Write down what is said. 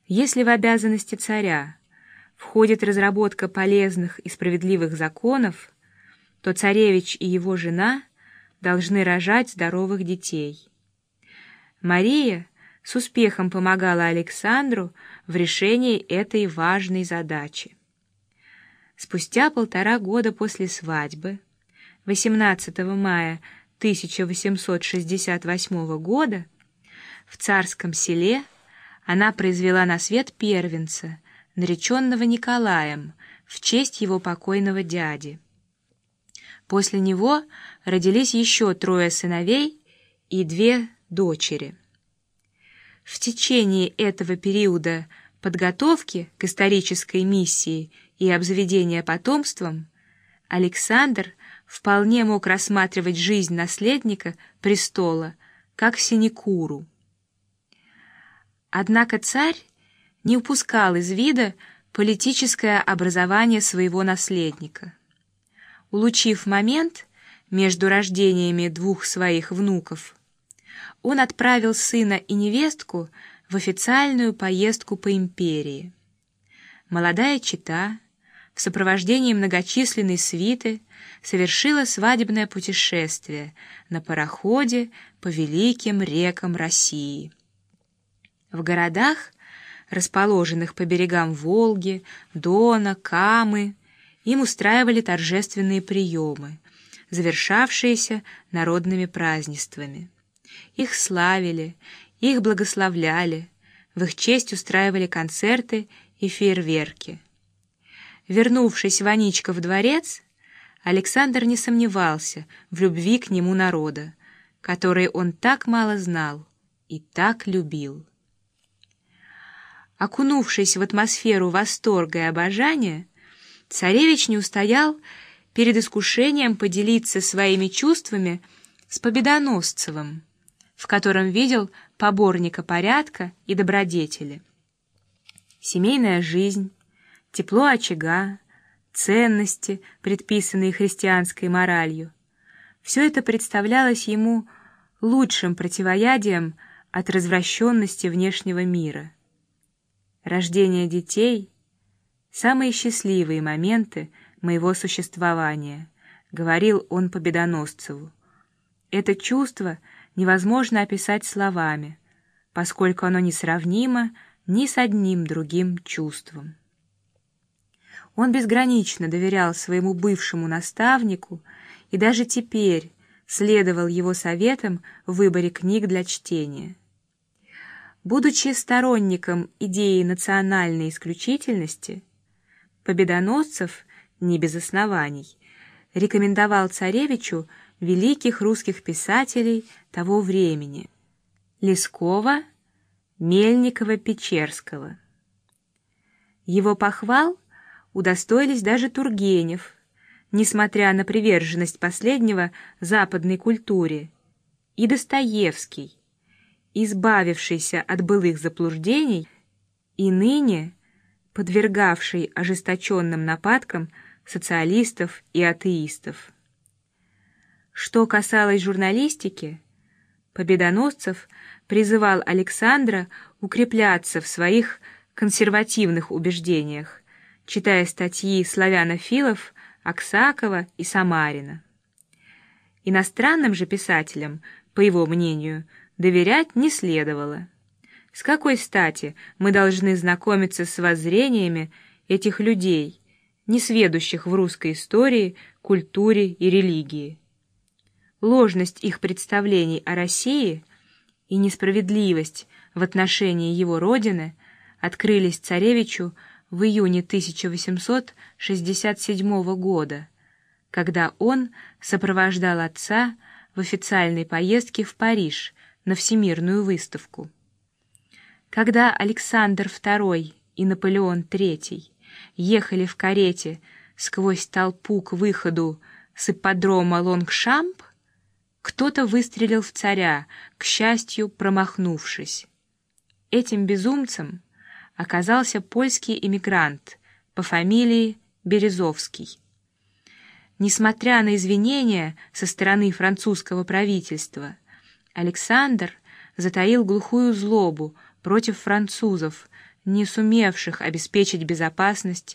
Если в обязанности царя входит разработка полезных и справедливых законов, то царевич и его жена должны рожать здоровых детей. Мария с успехом помогала Александру в решении этой важной задачи. Спустя 1,5 года после свадьбы, 18 мая 1868 года, в Царском Селе она произвела на свет первенца, нареченного Николаем в честь его покойного дяди. После него родились еще 3 сыновей и 2 дочери. В течение этого периода подготовки к исторической миссии и обзаведения потомством Александр вполне мог рассматривать жизнь наследника престола как синекуру. Однако царь не упускал из вида политическое образование своего наследника. Улучив момент между рождениями 2 своих внуков, он отправил сына и невестку в официальную поездку по империи. Молодая чета в сопровождении многочисленной свиты совершила свадебное путешествие на пароходе по великим рекам России. В городах, расположенных по берегам Волги, Дона, Камы, им устраивали торжественные приемы, завершавшиеся народными празднествами. Их славили, их благословляли, в их честь устраивали концерты и фейерверки. Вернувшись в Аничков дворец, Александр не сомневался в любви к нему народа, который он так мало знал и так любил. Окунувшись в атмосферу восторга и обожания, царевич не устоял перед искушением поделиться своими чувствами с Победоносцевым, в котором видел поборника порядка и добродетели. Семейная жизнь, тепло очага, ценности, предписанные христианской моралью — все это представлялось ему лучшим противоядием от развращенности внешнего мира. Рождение детей — самые счастливые моменты моего существования, говорил он Победоносцеву. Это чувство невозможно описать словами, поскольку оно несравнимо ни с одним другим чувством. Он безгранично доверял своему бывшему наставнику и даже теперь следовал его советам в выборе книг для чтения. Будучи сторонником идеи национальной исключительности, Победоносцев, не без оснований, рекомендовал царевичу великих русских писателей того времени — Лескова, Мельникова-Печерского. Его похвал удостоились даже Тургенев, несмотря на приверженность последнего западной культуре, и Достоевский, избавившийся от былых заблуждений и ныне подвергавший ожесточенным нападкам социалистов и атеистов. Что касалось журналистики, Победоносцев призывал Александра укрепляться в своих консервативных убеждениях, читая статьи славянофилов Аксакова и Самарина. Иностранным же писателям, по его мнению, доверять не следовало. С какой стати мы должны знакомиться с воззрениями этих людей, несведущих в русской истории, культуре и религии? Ложность их представлений о России и несправедливость в отношении его родины открылись царевичу в июне 1867 года, когда он сопровождал отца в официальной поездке в Париж на Всемирную выставку. Когда Александр II и Наполеон III ехали в карете сквозь толпу к выходу с ипподрома Лонгшамп, кто-то выстрелил в царя, к счастью, промахнувшись. Этим безумцем оказался польский эмигрант по фамилии Березовский. Несмотря на извинения со стороны французского правительства, Александр затаил глухую злобу против французов, не сумевших обеспечить безопасность